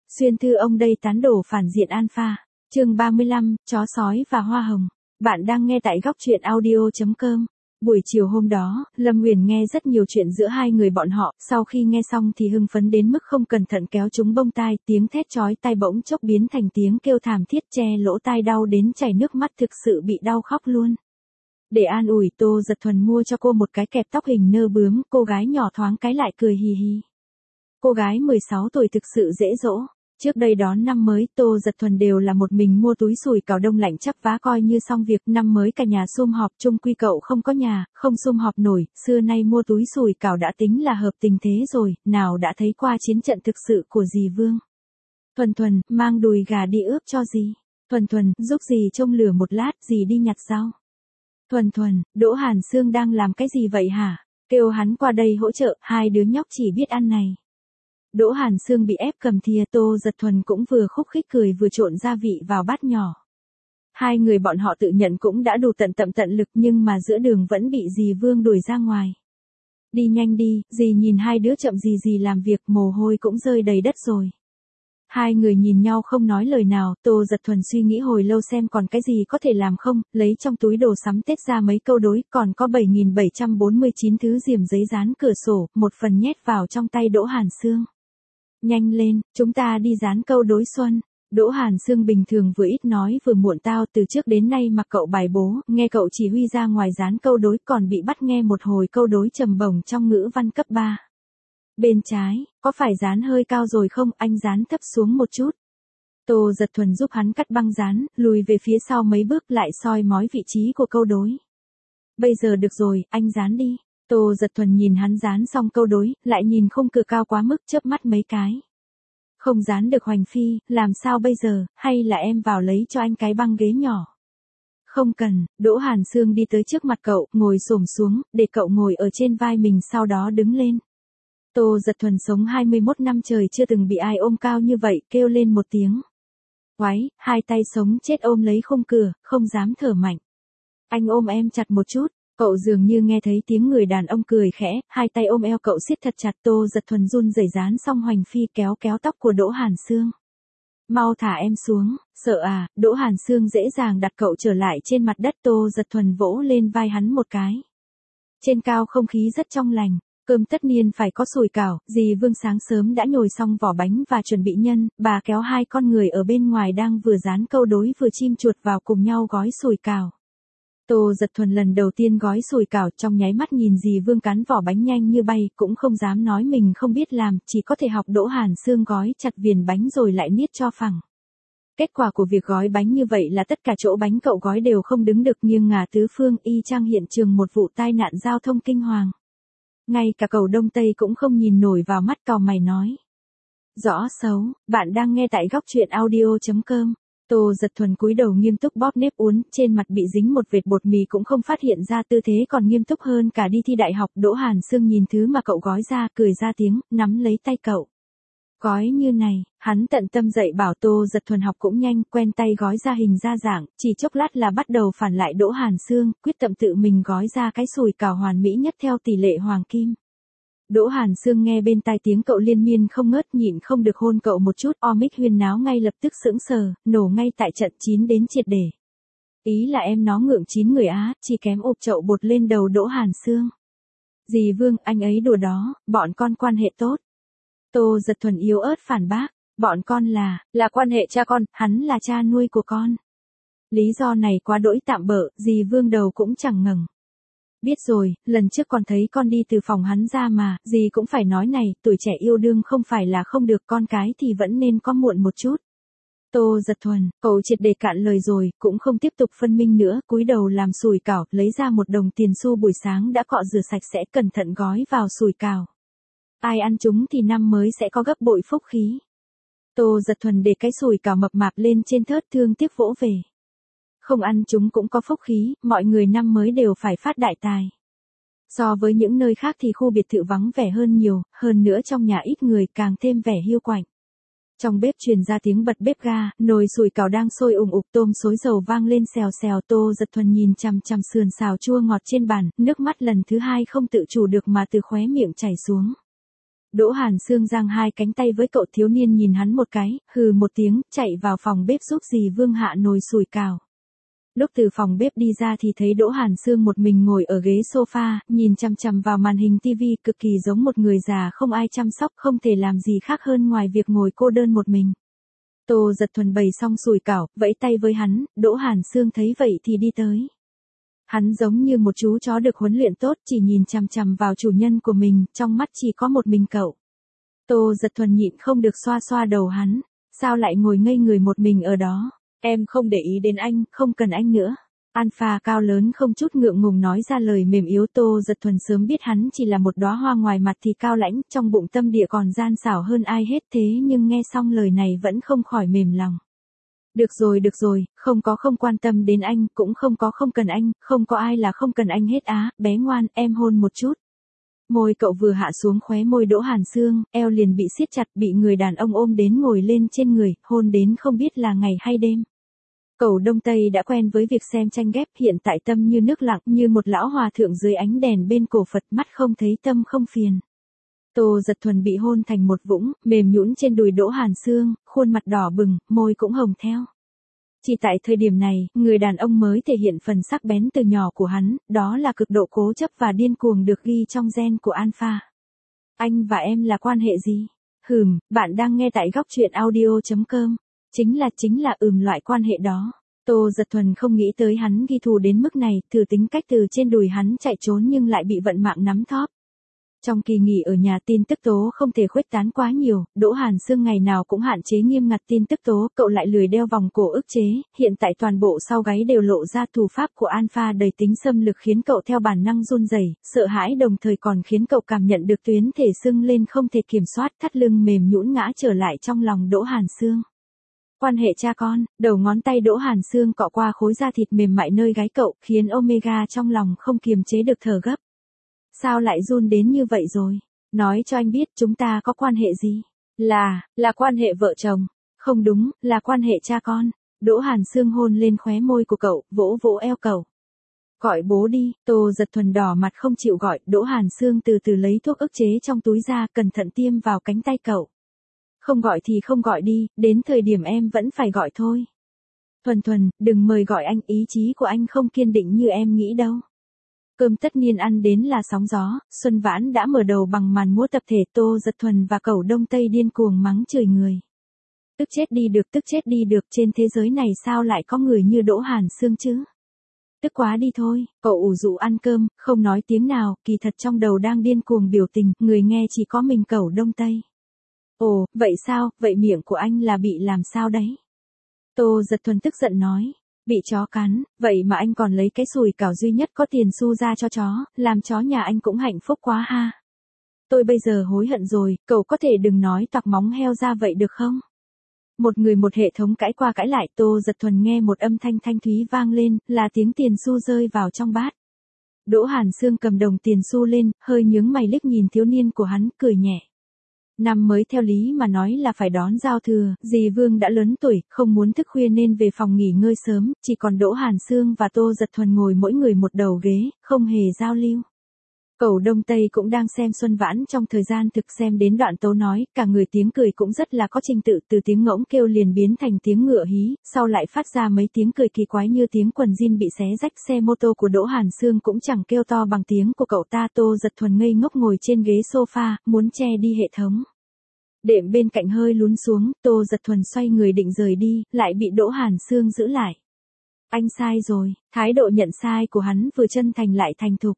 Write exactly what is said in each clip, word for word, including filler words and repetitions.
Xuyên thư ông đây tán đổ phản diện alpha. Chương ba mươi lăm, chó sói và hoa hồng. Bạn đang nghe tại góc truyện audio chấm com. Buổi chiều hôm đó, Lâm Huyền nghe rất nhiều chuyện giữa hai người bọn họ, sau khi nghe xong thì hưng phấn đến mức không cẩn thận kéo chúng bông tai, tiếng thét chói tai bỗng chốc biến thành tiếng kêu thảm thiết che lỗ tai đau đến chảy nước mắt, thực sự bị đau khóc luôn. Để an ủi, Tô Giật Thuần mua cho cô một cái kẹp tóc hình nơ bướm, cô gái nhỏ thoáng cái lại cười hì hì. Cô gái mười sáu tuổi thực sự dễ dỗ. Trước đây đón năm mới, Tô Giật Thuần đều là một mình mua túi sùi cảo đông lạnh chắp vá coi như xong việc. Năm mới cả nhà sum họp, chung quy cậu không có nhà, không sum họp nổi, xưa nay mua túi sùi cảo đã tính là hợp tình thế rồi, nào đã thấy qua chiến trận thực sự của dì Vương. Thuần Thuần, mang đùi gà đi ướp cho dì. Thuần Thuần, giúp dì trông lửa một lát, dì đi nhặt rau. Thuần Thuần, Đỗ Hàn Sương đang làm cái gì vậy hả? Kêu hắn qua đây hỗ trợ, hai đứa nhóc chỉ biết ăn này. Đỗ Hàn Sương bị ép cầm thìa, Tô Giật Thuần cũng vừa khúc khích cười vừa trộn gia vị vào bát nhỏ. Hai người bọn họ tự nhận cũng đã đủ tận tận tận lực, nhưng mà giữa đường vẫn bị dì Vương đuổi ra ngoài. Đi nhanh đi, dì nhìn hai đứa chậm gì gì làm việc, mồ hôi cũng rơi đầy đất rồi. Hai người nhìn nhau không nói lời nào, Tô Giật Thuần suy nghĩ hồi lâu xem còn cái gì có thể làm không, lấy trong túi đồ sắm Tết ra mấy câu đối, còn có bảy nghìn bảy trăm bốn mươi chín thứ diềm giấy dán cửa sổ, một phần nhét vào trong tay Đỗ Hàn Sương. Nhanh lên, chúng ta đi dán câu đối xuân. Đỗ Hàn Sương bình thường vừa ít nói vừa muộn tao, từ trước đến nay mặc cậu bài bố, nghe cậu chỉ huy ra ngoài dán câu đối, còn bị bắt nghe một hồi câu đối trầm bổng trong ngữ văn cấp ba. Bên trái, có phải dán hơi cao rồi không, anh dán thấp xuống một chút. Tô Giật Thuần giúp hắn cắt băng dán, lùi về phía sau mấy bước lại soi mói vị trí của câu đối. Bây giờ được rồi, anh dán đi. Tô Giật Thuần nhìn hắn dán xong câu đối, lại nhìn khung cửa cao quá mức, chớp mắt mấy cái. Không dán được Hoành Phi, làm sao bây giờ, hay là em vào lấy cho anh cái băng ghế nhỏ. Không cần, Đỗ Hàn Sương đi tới trước mặt cậu, ngồi xổm xuống, để cậu ngồi ở trên vai mình, sau đó đứng lên. Tô Giật Thuần sống hai mươi mốt năm trời chưa từng bị ai ôm cao như vậy, kêu lên một tiếng. Oái, hai tay sống chết ôm lấy khung cửa, không dám thở mạnh. Anh ôm em chặt một chút. Cậu dường như nghe thấy tiếng người đàn ông cười khẽ, hai tay ôm eo cậu siết thật chặt. Tô Giật Thuần run rẩy dán xong Hoành Phi, kéo kéo tóc của Đỗ Hàn Sương. Mau thả em xuống, sợ à? Đỗ Hàn Sương dễ dàng đặt cậu trở lại trên mặt đất. Tô Giật Thuần vỗ lên vai hắn một cái. Trên cao không khí rất trong lành, cơm tất niên phải có sủi cảo. Dì Vương sáng sớm đã nhồi xong vỏ bánh và chuẩn bị nhân, bà kéo hai con người ở bên ngoài đang vừa dán câu đối vừa chim chuột vào cùng nhau gói sủi cảo. Tô Giật Thuần lần đầu tiên gói sủi cảo, trong nháy mắt nhìn dì Vương cán vỏ bánh nhanh như bay, cũng không dám nói mình không biết làm, chỉ có thể học Đỗ Hàn Sương gói chặt viền bánh rồi lại niết cho phẳng. Kết quả của việc gói bánh như vậy là tất cả chỗ bánh cậu gói đều không đứng được, nghiêng ngả tứ phương, y chang hiện trường một vụ tai nạn giao thông kinh hoàng. Ngay cả cầu Đông Tây cũng không nhìn nổi vào mắt, cau mày nói. Rõ xấu, bạn đang nghe tại góc truyện audio chấm com. Tô Giật Thuần cúi đầu nghiêm túc bóp nếp uốn, trên mặt bị dính một vệt bột mì cũng không phát hiện ra, tư thế còn nghiêm túc hơn cả đi thi đại học. Đỗ Hàn Sương nhìn thứ mà cậu gói ra, cười ra tiếng, nắm lấy tay cậu. Gói như này, hắn tận tâm dạy bảo. Tô Giật Thuần học cũng nhanh, quen tay gói ra hình ra dạng, chỉ chốc lát là bắt đầu phản lại Đỗ Hàn Sương, quyết tâm tự mình gói ra cái sủi cảo hoàn mỹ nhất theo tỷ lệ hoàng kim. Đỗ Hàn Sương nghe bên tai tiếng cậu liên miên không ngớt, nhịn không được hôn cậu một chút. Omic huyên náo ngay lập tức sững sờ, nổ ngay tại trận, chín đến triệt để. Ý là em nó ngượng chín người á, chỉ kém ụp chậu bột lên đầu Đỗ Hàn Sương. Dì Vương, anh ấy đùa đó, bọn con quan hệ tốt. Tô Giật Thuần yếu ớt phản bác, bọn con là, là quan hệ cha con, hắn là cha nuôi của con. Lý do này quá đỗi tạm bợ, dì Vương đầu cũng chẳng ngẩng. Biết rồi, lần trước còn thấy con đi từ phòng hắn ra mà, dì cũng phải nói này, tuổi trẻ yêu đương không phải là không được, con cái thì vẫn nên có muộn một chút. Tô Giật Thuần, cậu triệt để cạn lời rồi, cũng không tiếp tục phân minh nữa, cúi đầu làm sủi cảo, lấy ra một đồng tiền xu buổi sáng đã cọ rửa sạch sẽ, cẩn thận gói vào sủi cảo. Ai ăn chúng thì năm mới sẽ có gấp bội phúc khí. Tô Giật Thuần để cái sủi cảo mập mạp lên trên thớt, thương tiếc vỗ về. Không ăn chúng cũng có phúc khí, mọi người năm mới đều phải phát đại tài. So với những nơi khác thì khu biệt thự vắng vẻ hơn nhiều, hơn nữa trong nhà ít người càng thêm vẻ hiu quạnh. Trong bếp truyền ra tiếng bật bếp ga, nồi sủi cảo đang sôi ùng ục, tôm xối dầu vang lên xèo xèo. Tô Giật Thuần nhìn chằm chằm sườn xào chua ngọt trên bàn, nước mắt lần thứ hai không tự chủ được mà từ khóe miệng chảy xuống. Đỗ Hàn Sương giang hai cánh tay với cậu thiếu niên nhìn hắn một cái, hừ một tiếng, chạy vào phòng bếp giúp dì Vương hạ nồi sủi cảo. Lúc từ phòng bếp đi ra thì thấy Đỗ Hàn Sương một mình ngồi ở ghế sofa, nhìn chằm chằm vào màn hình tivi cực kỳ giống một người già không ai chăm sóc, không thể làm gì khác hơn ngoài việc ngồi cô đơn một mình. Tô Giật Thuần bày xong sủi cảo, vẫy tay với hắn, Đỗ Hàn Sương thấy vậy thì đi tới. Hắn giống như một chú chó được huấn luyện tốt, chỉ nhìn chằm chằm vào chủ nhân của mình, trong mắt chỉ có một mình cậu. Tô Giật Thuần nhịn không được xoa xoa đầu hắn, sao lại ngồi ngây người một mình ở đó? Em không để ý đến anh, không cần anh nữa. Alpha cao lớn không chút ngượng ngùng nói ra lời mềm yếu. Tô Giật Thuần sớm biết hắn chỉ là một đóa hoa ngoài mặt thì cao lãnh, trong bụng tâm địa còn gian xảo hơn ai hết, thế nhưng nghe xong lời này vẫn không khỏi mềm lòng. Được rồi được rồi, không có không quan tâm đến anh, cũng không có không cần anh, không có ai là không cần anh hết á, bé ngoan, em hôn một chút. Môi cậu vừa hạ xuống khóe môi Đỗ Hàn Sương, eo liền bị siết chặt, bị người đàn ông ôm đến ngồi lên trên người, hôn đến không biết là ngày hay đêm. Cậu Đông Tây đã quen với việc xem tranh ghép, hiện tại tâm như nước lặng, như một lão hòa thượng dưới ánh đèn bên cổ Phật, mắt không thấy tâm không phiền. Tô Giật Thuần bị hôn thành một vũng, mềm nhũn trên đùi Đỗ Hàn Sương, khuôn mặt đỏ bừng, môi cũng hồng theo. Chỉ tại thời điểm này, người đàn ông mới thể hiện phần sắc bén từ nhỏ của hắn, đó là cực độ cố chấp và điên cuồng được ghi trong gen của Alpha. Anh và em là quan hệ gì? Hừm, bạn đang nghe tại góc truyện audio chấm com. Chính là chính là ừm loại quan hệ đó. Tô Giật Thuần không nghĩ tới hắn ghi thù đến mức này, thử tính cách từ trên đùi hắn chạy trốn nhưng lại bị vận mạng nắm thóp. Trong kỳ nghỉ ở nhà tin tức tố không thể khuếch tán quá nhiều, Đỗ Hàn Sương ngày nào cũng hạn chế nghiêm ngặt tin tức tố, cậu lại lười đeo vòng cổ ức chế, hiện tại toàn bộ sau gáy đều lộ ra thủ pháp của Alpha đầy tính xâm lược khiến cậu theo bản năng run rẩy, sợ hãi đồng thời còn khiến cậu cảm nhận được tuyến thể sưng lên không thể kiểm soát, thắt lưng mềm nhũn ngã trở lại trong lòng Đỗ Hàn Sương. Quan hệ cha con, đầu ngón tay Đỗ Hàn Sương cọ qua khối da thịt mềm mại nơi gáy cậu, khiến Omega trong lòng không kiềm chế được thở gấp. Sao lại run đến như vậy rồi? Nói cho anh biết chúng ta có quan hệ gì? Là, là quan hệ vợ chồng. Không đúng, là quan hệ cha con. Đỗ Hàn Sương hôn lên khóe môi của cậu, vỗ vỗ eo cậu. Gọi bố đi. Tô Giật Thuần đỏ mặt không chịu gọi, Đỗ Hàn Sương từ từ lấy thuốc ức chế trong túi ra, cẩn thận tiêm vào cánh tay cậu. Không gọi thì không gọi đi, đến thời điểm em vẫn phải gọi thôi. Thuần Thuần, đừng mời gọi anh, ý chí của anh không kiên định như em nghĩ đâu. Cơm tất niên ăn đến là sóng gió, Xuân Vãn đã mở đầu bằng màn múa tập thể. Tô Giật Thuần và cậu Đông Tây điên cuồng mắng chửi người. Tức chết đi được, tức chết đi được, trên thế giới này sao lại có người như Đỗ Hàn Sương chứ? Tức quá đi thôi, cậu ủ rũ ăn cơm, không nói tiếng nào, kỳ thật trong đầu đang điên cuồng biểu tình, người nghe chỉ có mình cậu Đông Tây. Ồ, vậy sao, vậy miệng của anh là bị làm sao đấy? Tô Giật Thuần tức giận nói. Bị chó cắn, vậy mà anh còn lấy cái sủi cảo duy nhất có tiền xu ra cho chó, làm chó nhà anh cũng hạnh phúc quá ha. Tôi bây giờ hối hận rồi, cậu có thể đừng nói toạc móng heo ra vậy được không? Một người một hệ thống cãi qua cãi lại. Tô Giật Thuần nghe một âm thanh thanh thúy vang lên, là tiếng tiền xu rơi vào trong bát. Đỗ Hàn Sương cầm đồng tiền xu lên, hơi nhướng mày liếc nhìn thiếu niên của hắn, cười nhẹ. Năm mới theo lý mà nói là phải đón giao thừa, dì Vương đã lớn tuổi, không muốn thức khuya nên về phòng nghỉ ngơi sớm, chỉ còn Đỗ Hàn Sương và Tô Giật Thuần ngồi mỗi người một đầu ghế, không hề giao lưu. Cậu Đông Tây cũng đang xem Xuân Vãn, trong thời gian thực xem đến đoạn tấu nói, cả người tiếng cười cũng rất là có trình tự, từ tiếng ngỗng kêu liền biến thành tiếng ngựa hí, sau lại phát ra mấy tiếng cười kỳ quái như tiếng quần jean bị xé rách. Xe mô tô của Đỗ Hàn Sương cũng chẳng kêu to bằng tiếng của cậu ta. Tô Giật Thuần ngây ngốc ngồi trên ghế sofa, muốn che đi hệ thống. Đệm bên cạnh hơi lún xuống, Tô Giật Thuần xoay người định rời đi, lại bị Đỗ Hàn Sương giữ lại. Anh sai rồi, thái độ nhận sai của hắn vừa chân thành lại thành thục.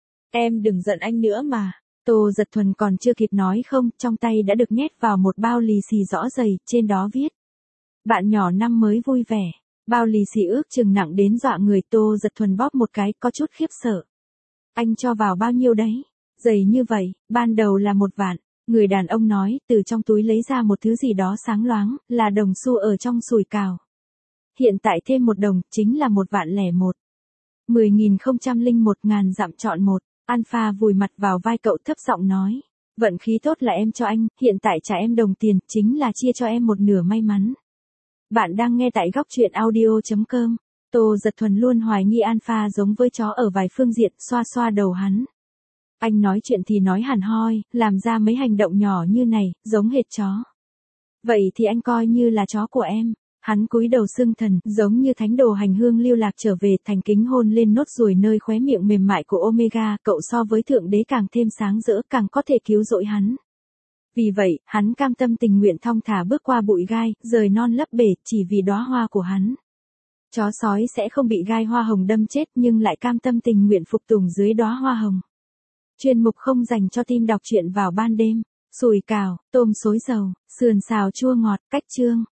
Em đừng giận anh nữa mà. Tô Giật Thuần còn chưa kịp nói không, trong tay đã được nhét vào một bao lì xì rõ dày, trên đó viết. Bạn nhỏ năm mới vui vẻ. Bao lì xì ước chừng nặng đến dọa người. Tô Giật Thuần bóp một cái, có chút khiếp sợ. Anh cho vào bao nhiêu đấy? Dày như vậy, ban đầu là một vạn. Người đàn ông nói, từ trong túi lấy ra một thứ gì đó sáng loáng, là đồng xu ở trong sủi cảo. Hiện tại thêm một đồng, chính là một vạn lẻ một. Mười nghìn không trăm linh một ngàn dặm chọn một. Alpha vùi mặt vào vai cậu thấp giọng nói. Vận khí tốt là em cho anh, hiện tại trả em đồng tiền, chính là chia cho em một nửa may mắn. Bạn đang nghe tại góc truyện audio chấm com. Tô Giật Thuần luôn hoài nghi Alpha giống với chó ở vài phương diện, xoa xoa đầu hắn. Anh nói chuyện thì nói hẳn hoi, làm ra mấy hành động nhỏ như này, giống hệt chó. Vậy thì anh coi như là chó của em. Hắn cúi đầu xưng thần, giống như thánh đồ hành hương lưu lạc trở về, thành kính hôn lên nốt ruồi nơi khóe miệng mềm mại của Omega, cậu so với thượng đế càng thêm sáng rỡ, càng có thể cứu rỗi hắn. Vì vậy, hắn cam tâm tình nguyện thong thả bước qua bụi gai, rời non lấp bể, chỉ vì đóa hoa của hắn. Chó sói sẽ không bị gai hoa hồng đâm chết nhưng lại cam tâm tình nguyện phục tùng dưới đóa hoa hồng. Chuyên mục không dành cho team đọc truyện vào ban đêm. Sủi cảo, tôm xối dầu, sườn xào chua ngọt, cách chương.